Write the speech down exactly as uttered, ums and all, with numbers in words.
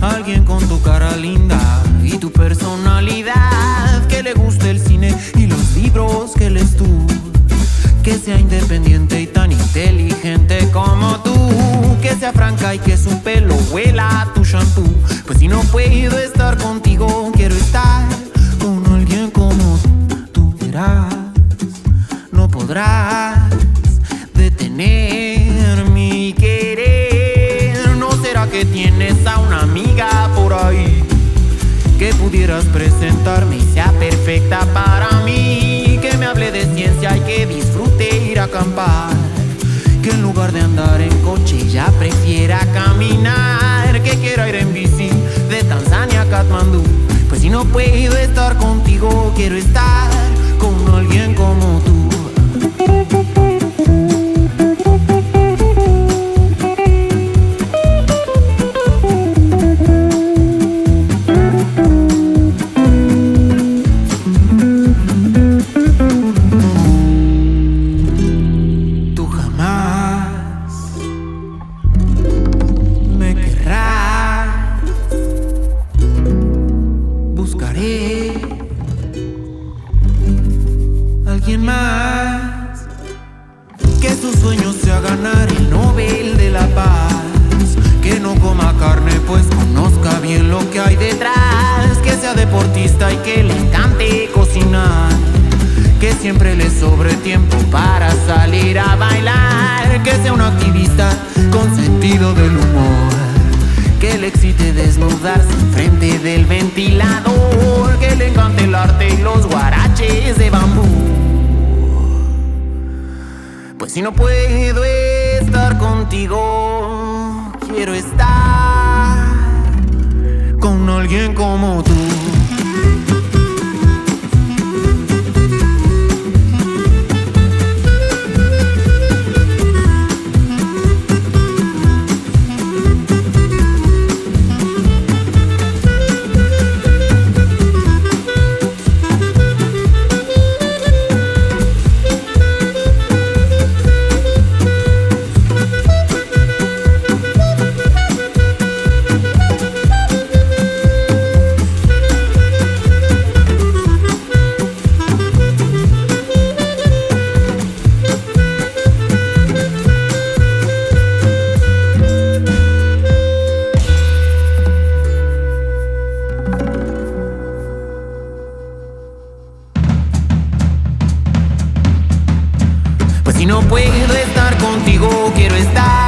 Alguien con tu cara linda y tu personalidad, que le guste el cine y los libros que lees tú, que sea independiente y tan inteligente como tú, que sea franca y que su pelo huela a tu shampoo. Pues si no puedo estar contigo, quiero estar con alguien como tú. Tú verás, no podrás detener mi querer. ¿No será que tienes a una amiga por ahí que pudieras presentarme y sea perfecta para mí? Que me hable de ciencia y que disfrute ir a acampar, que en lugar de andar en coche ella prefiera caminar, que quiera ir en bici de Tanzania a Katmandú. Pues si no puedo estar contigo, quiero estar con alguien como tú. Buscaré alguien más, que su sueño sea ganar el Nobel de la Paz, que no coma carne pues conozca bien lo que hay detrás, que sea deportista y que le encante cocinar, que siempre le sobre tiempo para salir a bailar, que sea un activista con sentido del humor, que le excite desnudarse enfrente del ventilador, que le encante el arte y los guaraches de bambú. Pues si no puedo estar contigo, quiero estar con alguien como tú. Pues si no puedo estar contigo, quiero estar